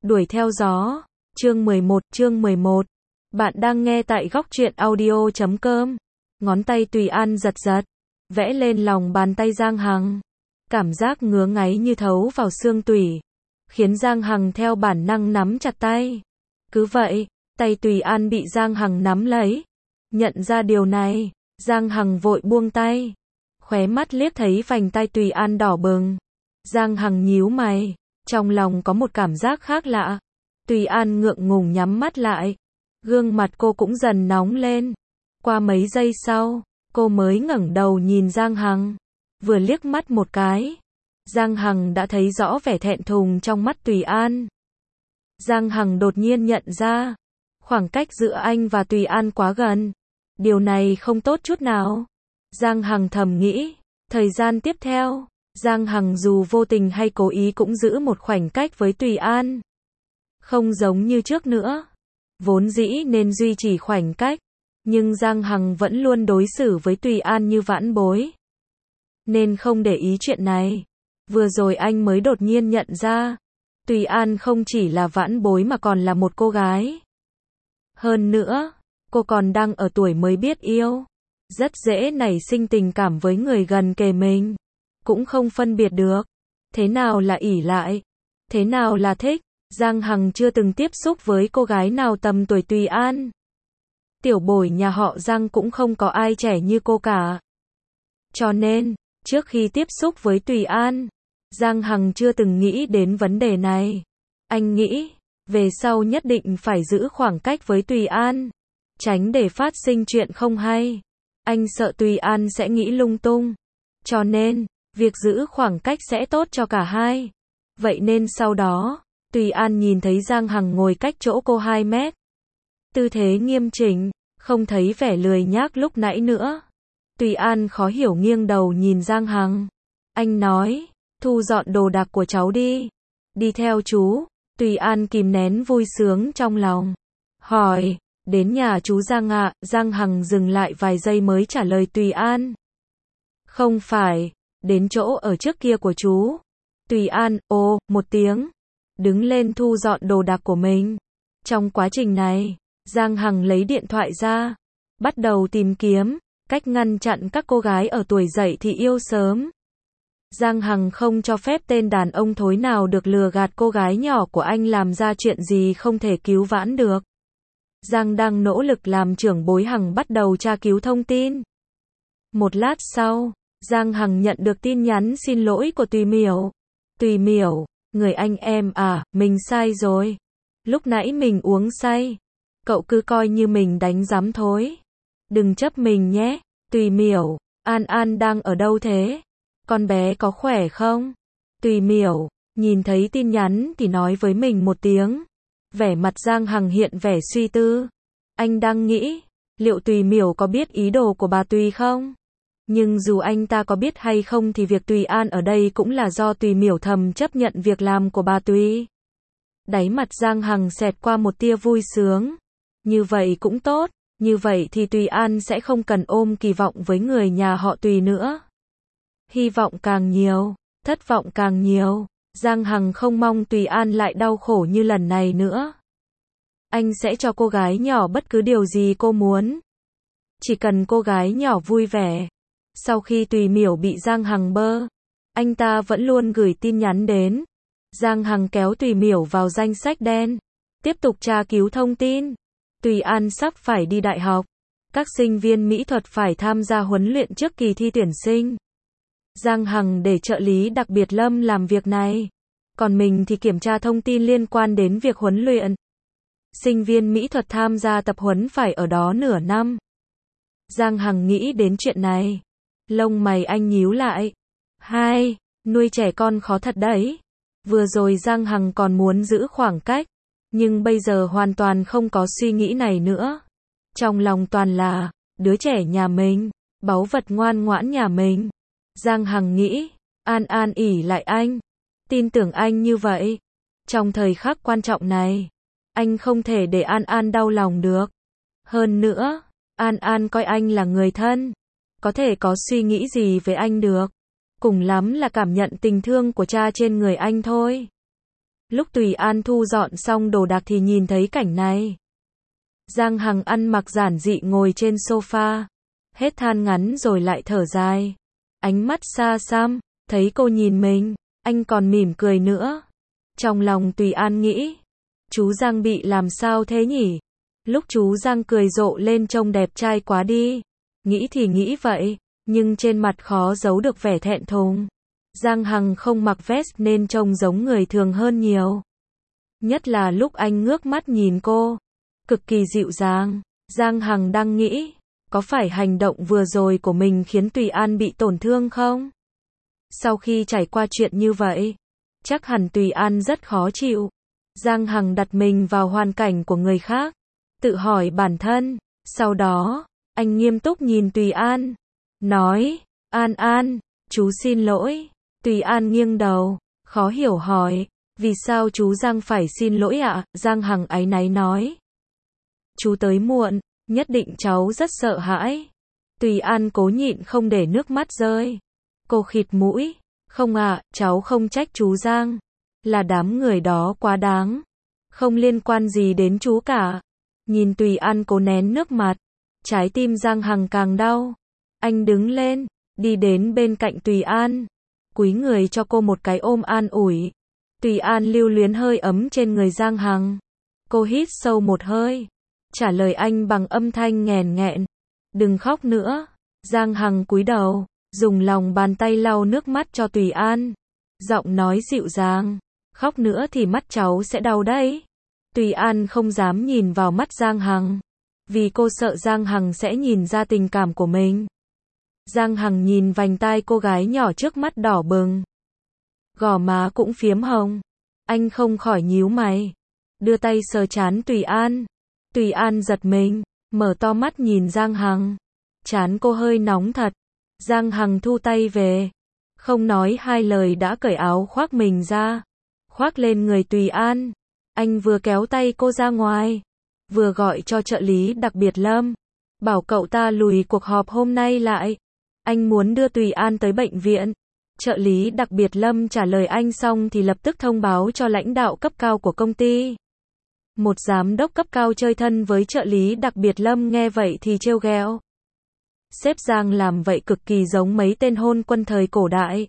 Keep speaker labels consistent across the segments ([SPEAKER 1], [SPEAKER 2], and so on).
[SPEAKER 1] Đuổi theo gió. Chương 11. Bạn đang nghe tại góc truyện audio.com. Ngón tay Tùy An giật giật, vẽ lên lòng bàn tay Giang Hằng. Cảm giác ngứa ngáy như thấu vào xương tủy, khiến Giang Hằng theo bản năng nắm chặt tay. Cứ vậy, tay Tùy An bị Giang Hằng nắm lấy. Nhận ra điều này, Giang Hằng vội buông tay. Khóe mắt liếc thấy vành tay Tùy An đỏ bừng. Giang Hằng nhíu mày, trong lòng có một cảm giác khác lạ. Tùy An ngượng ngùng nhắm mắt lại. Gương mặt cô cũng dần nóng lên. Qua mấy giây sau, cô mới ngẩng đầu nhìn Giang Hằng. Vừa liếc mắt một cái, Giang Hằng đã thấy rõ vẻ thẹn thùng trong mắt Tùy An. Giang Hằng đột nhiên nhận ra, khoảng cách giữa anh và Tùy An quá gần. Điều này không tốt chút nào. Giang Hằng thầm nghĩ. Thời gian tiếp theo, Giang Hằng dù vô tình hay cố ý cũng giữ một khoảnh cách với Tùy An. Không giống như trước nữa. Vốn dĩ nên duy trì khoảnh cách, nhưng Giang Hằng vẫn luôn đối xử với Tùy An như vãn bối. Nên không để ý chuyện này. Vừa rồi anh mới đột nhiên nhận ra, Tùy An không chỉ là vãn bối mà còn là một cô gái. Hơn nữa, cô còn đang ở tuổi mới biết yêu. Rất dễ nảy sinh tình cảm với người gần kề mình. Cũng không phân biệt được. Thế nào là ỷ lại? Thế nào là thích? Giang Hằng chưa từng tiếp xúc với cô gái nào tầm tuổi Tùy An. Tiểu bối nhà họ Giang cũng không có ai trẻ như cô cả. Cho nên, trước khi tiếp xúc với Tùy An, Giang Hằng chưa từng nghĩ đến vấn đề này. Anh nghĩ, về sau nhất định phải giữ khoảng cách với Tùy An, tránh để phát sinh chuyện không hay. Anh sợ Tùy An sẽ nghĩ lung tung. Cho nên, việc giữ khoảng cách sẽ tốt cho cả hai. Vậy nên sau đó, Tùy An nhìn thấy Giang Hằng ngồi cách chỗ cô 2 mét. Tư thế nghiêm chỉnh, không thấy vẻ lười nhác lúc nãy nữa. Tùy An khó hiểu nghiêng đầu nhìn Giang Hằng. Anh nói, thu dọn đồ đạc của cháu đi. Đi theo chú. Tùy An kìm nén vui sướng trong lòng. Hỏi, đến nhà chú Giang ạ? Giang Hằng dừng lại vài giây mới trả lời Tùy An. Không phải, đến chỗ ở trước kia của chú. Tùy An, ồ, một tiếng. Đứng lên thu dọn đồ đạc của mình. Trong quá trình này, Giang Hằng lấy điện thoại ra, bắt đầu tìm kiếm cách ngăn chặn các cô gái ở tuổi dậy thì yêu sớm. Giang Hằng không cho phép tên đàn ông thối nào được lừa gạt cô gái nhỏ của anh làm ra chuyện gì không thể cứu vãn được. Giang đang nỗ lực làm trưởng bối Hằng bắt đầu tra cứu thông tin. Một lát sau, Giang Hằng nhận được tin nhắn xin lỗi của Tùy Miểu. Tùy Miểu, người anh em à, mình sai rồi. Lúc nãy mình uống say. Cậu cứ coi như mình đánh giám thôi. Đừng chấp mình nhé. Tùy Miểu, An An đang ở đâu thế? Con bé có khỏe không? Tùy Miểu, nhìn thấy tin nhắn thì nói với mình một tiếng. Vẻ mặt Giang Hằng hiện vẻ suy tư. Anh đang nghĩ, liệu Tùy Miểu có biết ý đồ của bà Tùy không? Nhưng dù anh ta có biết hay không thì việc Tùy An ở đây cũng là do Tùy Miểu thầm chấp nhận việc làm của bà Tùy. Đáy mặt Giang Hằng xẹt qua một tia vui sướng. Như vậy cũng tốt, như vậy thì Tùy An sẽ không cần ôm kỳ vọng với người nhà họ Tùy nữa. Hy vọng càng nhiều, thất vọng càng nhiều. Giang Hằng không mong Tùy An lại đau khổ như lần này nữa. Anh sẽ cho cô gái nhỏ bất cứ điều gì cô muốn. Chỉ cần cô gái nhỏ vui vẻ. Sau khi Tùy Miểu bị Giang Hằng bơ, anh ta vẫn luôn gửi tin nhắn đến. Giang Hằng kéo Tùy Miểu vào danh sách đen, tiếp tục tra cứu thông tin. Tùy An sắp phải đi đại học. Các sinh viên mỹ thuật phải tham gia huấn luyện trước kỳ thi tuyển sinh. Giang Hằng để trợ lý đặc biệt Lâm làm việc này. Còn mình thì kiểm tra thông tin liên quan đến việc huấn luyện. Sinh viên mỹ thuật tham gia tập huấn phải ở đó nửa năm. Giang Hằng nghĩ đến chuyện này. Lông mày anh nhíu lại. Nuôi trẻ con khó thật đấy. Vừa rồi Giang Hằng còn muốn giữ khoảng cách. Nhưng bây giờ hoàn toàn không có suy nghĩ này nữa. Trong lòng toàn là, đứa trẻ nhà mình, báu vật ngoan ngoãn nhà mình. Giang Hằng nghĩ, An An ỷ lại anh. Tin tưởng anh như vậy. Trong thời khắc quan trọng này, anh không thể để An An đau lòng được. Hơn nữa, An An coi anh là người thân. Có thể có suy nghĩ gì về anh được. Cùng lắm là cảm nhận tình thương của cha trên người anh thôi. Lúc Tùy An thu dọn xong đồ đạc thì nhìn thấy cảnh này. Giang Hằng ăn mặc giản dị ngồi trên sofa, hết than ngắn rồi lại thở dài. Ánh mắt xa xăm, thấy cô nhìn mình, anh còn mỉm cười nữa. Trong lòng Tùy An nghĩ, chú Giang bị làm sao thế nhỉ? Lúc chú Giang cười rộ lên trông đẹp trai quá đi. Nghĩ thì nghĩ vậy, nhưng trên mặt khó giấu được vẻ thẹn thùng. Giang Hằng không mặc vest nên trông giống người thường hơn nhiều. Nhất là lúc anh ngước mắt nhìn cô, cực kỳ dịu dàng. Giang Hằng đang nghĩ, có phải hành động vừa rồi của mình khiến Tùy An bị tổn thương không? Sau khi trải qua chuyện như vậy, chắc hẳn Tùy An rất khó chịu. Giang Hằng đặt mình vào hoàn cảnh của người khác, tự hỏi bản thân. Sau đó, anh nghiêm túc nhìn Tùy An, nói, An An, chú xin lỗi. Tùy An nghiêng đầu, khó hiểu hỏi, vì sao chú Giang phải xin lỗi ạ? Giang Hằng áy náy nói, chú tới muộn, nhất định cháu rất sợ hãi. Tùy An cố nhịn không để nước mắt rơi. Cô khịt mũi, không ạ, cháu không trách chú Giang, là đám người đó quá đáng, không liên quan gì đến chú cả. Nhìn Tùy An cố nén nước mặt, trái tim Giang Hằng càng đau. Anh đứng lên, đi đến bên cạnh Tùy An, cúi người cho cô một cái ôm an ủi. Tùy An lưu luyến hơi ấm trên người Giang Hằng. Cô hít sâu một hơi, trả lời anh bằng âm thanh nghèn nghẹn, đừng khóc nữa. Giang Hằng cúi đầu, dùng lòng bàn tay lau nước mắt cho Tùy An, giọng nói dịu dàng, khóc nữa thì mắt cháu sẽ đau đấy. Tùy An không dám nhìn vào mắt Giang Hằng, vì cô sợ Giang Hằng sẽ nhìn ra tình cảm của mình. Giang Hằng nhìn vành tai cô gái nhỏ trước mắt đỏ bừng, gò má cũng phiếm hồng. Anh không khỏi nhíu mày, đưa tay sờ trán Tùy An. Tùy An giật mình, mở to mắt nhìn Giang Hằng. Trán cô hơi nóng thật. Giang Hằng thu tay về, không nói hai lời đã cởi áo khoác mình ra, khoác lên người Tùy An. Anh vừa kéo tay cô ra ngoài, vừa gọi cho trợ lý đặc biệt Lâm, bảo cậu ta lùi cuộc họp hôm nay lại. Anh muốn đưa Tùy An tới bệnh viện. Trợ lý đặc biệt Lâm trả lời anh xong thì lập tức thông báo cho lãnh đạo cấp cao của công ty. Một giám đốc cấp cao chơi thân với trợ lý đặc biệt Lâm nghe vậy thì trêu ghẹo. Sếp Giang làm vậy cực kỳ giống mấy tên hôn quân thời cổ đại.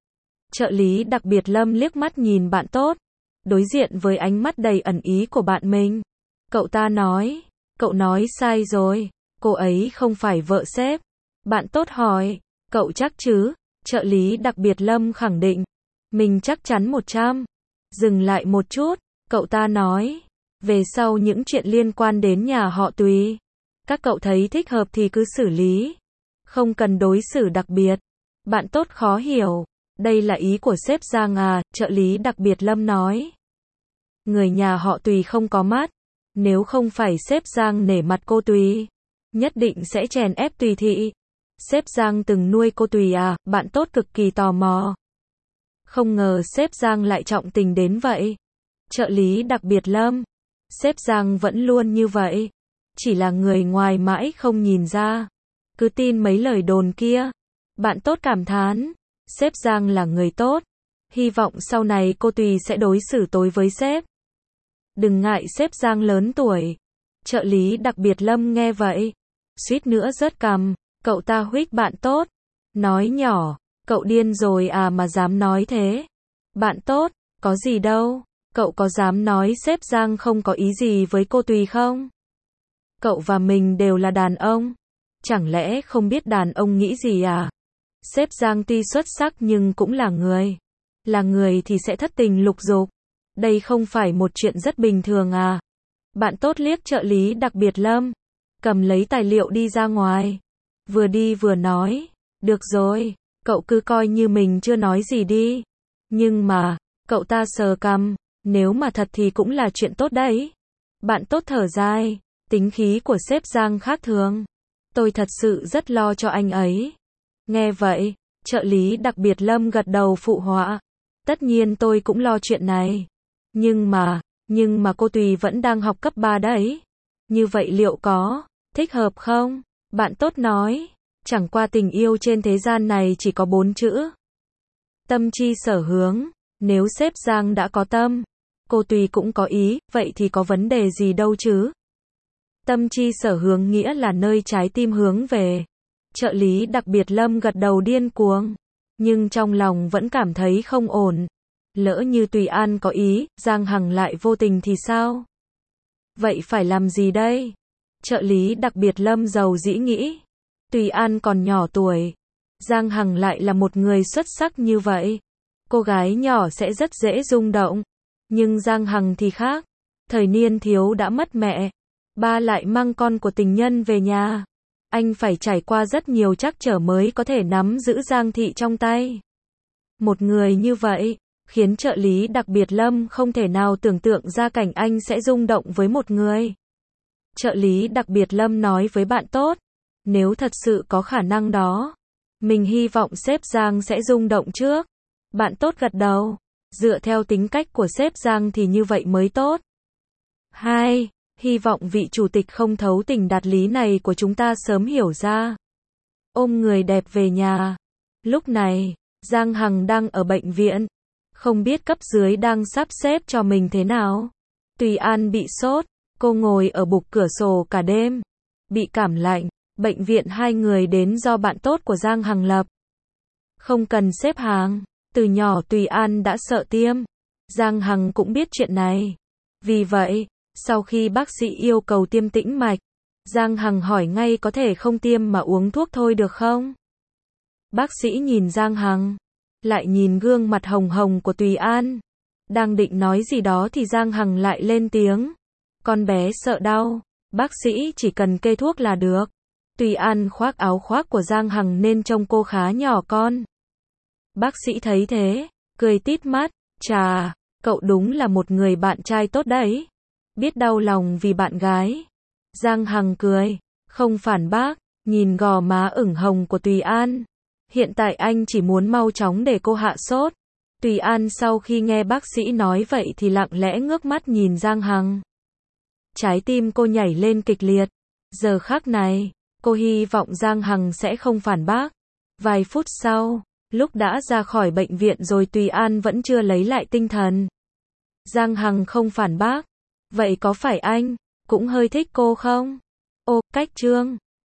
[SPEAKER 1] Trợ lý đặc biệt Lâm liếc mắt nhìn bạn tốt, đối diện với ánh mắt đầy ẩn ý của bạn mình. Cậu ta nói, cậu nói sai rồi, cô ấy không phải vợ sếp. Bạn tốt hỏi, cậu chắc chứ? Trợ lý đặc biệt Lâm khẳng định, mình chắc chắn 100. Dừng lại một chút, cậu ta nói, về sau những chuyện liên quan đến nhà họ Tùy, các cậu thấy thích hợp thì cứ xử lý, không cần đối xử đặc biệt. Bạn tốt khó hiểu, đây là ý của sếp Giang à? Trợ lý đặc biệt Lâm nói, người nhà họ Tùy không có mắt, nếu không phải sếp Giang nể mặt cô Tùy, nhất định sẽ chèn ép Tùy thị. Sếp Giang từng nuôi cô Tùy à? Bạn tốt cực kỳ tò mò. Không ngờ sếp Giang lại trọng tình đến vậy. Trợ lý đặc biệt Lâm, sếp Giang vẫn luôn như vậy, chỉ là người ngoài mãi không nhìn ra, cứ tin mấy lời đồn kia. Bạn tốt cảm thán, sếp Giang là người tốt, hy vọng sau này cô Tùy sẽ đối xử tối với sếp. Đừng ngại sếp Giang lớn tuổi. Trợ lý đặc biệt Lâm nghe vậy, suýt nữa rớt cằm. Cậu ta huých bạn tốt, nói nhỏ, cậu điên rồi à mà dám nói thế. Bạn tốt, có gì đâu, cậu có dám nói sếp Giang không có ý gì với cô Tùy không? Cậu và mình đều là đàn ông, chẳng lẽ không biết đàn ông nghĩ gì à? Sếp Giang tuy xuất sắc nhưng cũng là người thì sẽ thất tình lục dục. Đây không phải một chuyện rất bình thường à? Bạn tốt liếc trợ lý đặc biệt Lâm, cầm lấy tài liệu đi ra ngoài. Vừa đi vừa nói, được rồi, cậu cứ coi như mình chưa nói gì đi. Nhưng mà, cậu ta sờ cằm, nếu mà thật thì cũng là chuyện tốt đấy. Bạn tốt thở dài, tính khí của sếp Giang khác thường. Tôi thật sự rất lo cho anh ấy. Nghe vậy, trợ lý đặc biệt Lâm gật đầu phụ họa. Tất nhiên tôi cũng lo chuyện này. Nhưng mà cô Tùy vẫn đang học cấp 3 đấy. Như vậy liệu có thích hợp không? Bạn tốt nói, chẳng qua tình yêu trên thế gian này chỉ có 4 chữ. Tâm chi sở hướng, nếu sếp Giang đã có tâm, Cô Tùy cũng có ý, vậy thì có vấn đề gì đâu chứ? Tâm chi sở hướng nghĩa là nơi trái tim hướng về. Trợ lý đặc biệt Lâm gật đầu điên cuồng, nhưng trong lòng vẫn cảm thấy không ổn. Lỡ như Tùy An có ý, Giang Hằng lại vô tình thì sao? Vậy phải làm gì đây? Trợ lý đặc biệt Lâm giàu dĩ nghĩ. Tùy An còn nhỏ tuổi, Giang Hằng lại là một người xuất sắc như vậy. Cô gái nhỏ sẽ rất dễ rung động. Nhưng Giang Hằng thì khác. Thời niên thiếu đã mất mẹ. Ba lại mang con của tình nhân về nhà. Anh phải trải qua rất nhiều trắc trở mới có thể nắm giữ Giang Thị trong tay. Một người như vậy, khiến trợ lý đặc biệt Lâm không thể nào tưởng tượng ra cảnh anh sẽ rung động với một người. Trợ lý đặc biệt Lâm nói với bạn tốt, nếu thật sự có khả năng đó, mình hy vọng sếp Giang sẽ rung động trước. Bạn tốt gật đầu, dựa theo tính cách của sếp Giang thì như vậy mới tốt. 2. Hy vọng vị chủ tịch không thấu tình đạt lý này của chúng ta sớm hiểu ra. Ôm người đẹp về nhà. Lúc này, Giang Hằng đang ở bệnh viện. Không biết cấp dưới đang sắp xếp cho mình thế nào. Tùy An bị sốt, cô ngồi ở bục cửa sổ cả đêm. Bị cảm lạnh, bệnh viện 2 người đến do bạn tốt của Giang Hằng lập. Không cần xếp hàng, từ nhỏ Tùy An đã sợ tiêm. Giang Hằng cũng biết chuyện này. Vì vậy, sau khi bác sĩ yêu cầu tiêm tĩnh mạch, Giang Hằng hỏi ngay có thể không tiêm mà uống thuốc thôi được không? Bác sĩ nhìn Giang Hằng, lại nhìn gương mặt hồng hồng của Tùy An. Đang định nói gì đó thì Giang Hằng lại lên tiếng. Con bé sợ đau, bác sĩ chỉ cần kê thuốc là được. Tùy An khoác áo khoác của Giang Hằng nên trông cô khá nhỏ con. Bác sĩ thấy thế, cười tít mắt, chà, cậu đúng là một người bạn trai tốt đấy. Biết đau lòng vì bạn gái. Giang Hằng cười, không phản bác, nhìn gò má ửng hồng của Tùy An. Hiện tại anh chỉ muốn mau chóng để cô hạ sốt. Tùy An sau khi nghe bác sĩ nói vậy thì lặng lẽ ngước mắt nhìn Giang Hằng. Trái tim cô nhảy lên kịch liệt. Giờ khắc này, cô hy vọng Giang Hằng sẽ không phản bác. Vài phút sau, lúc đã ra khỏi bệnh viện rồi Tùy An vẫn chưa lấy lại tinh thần. Giang Hằng không phản bác. Vậy có phải anh cũng hơi thích cô không? Ô, cách chương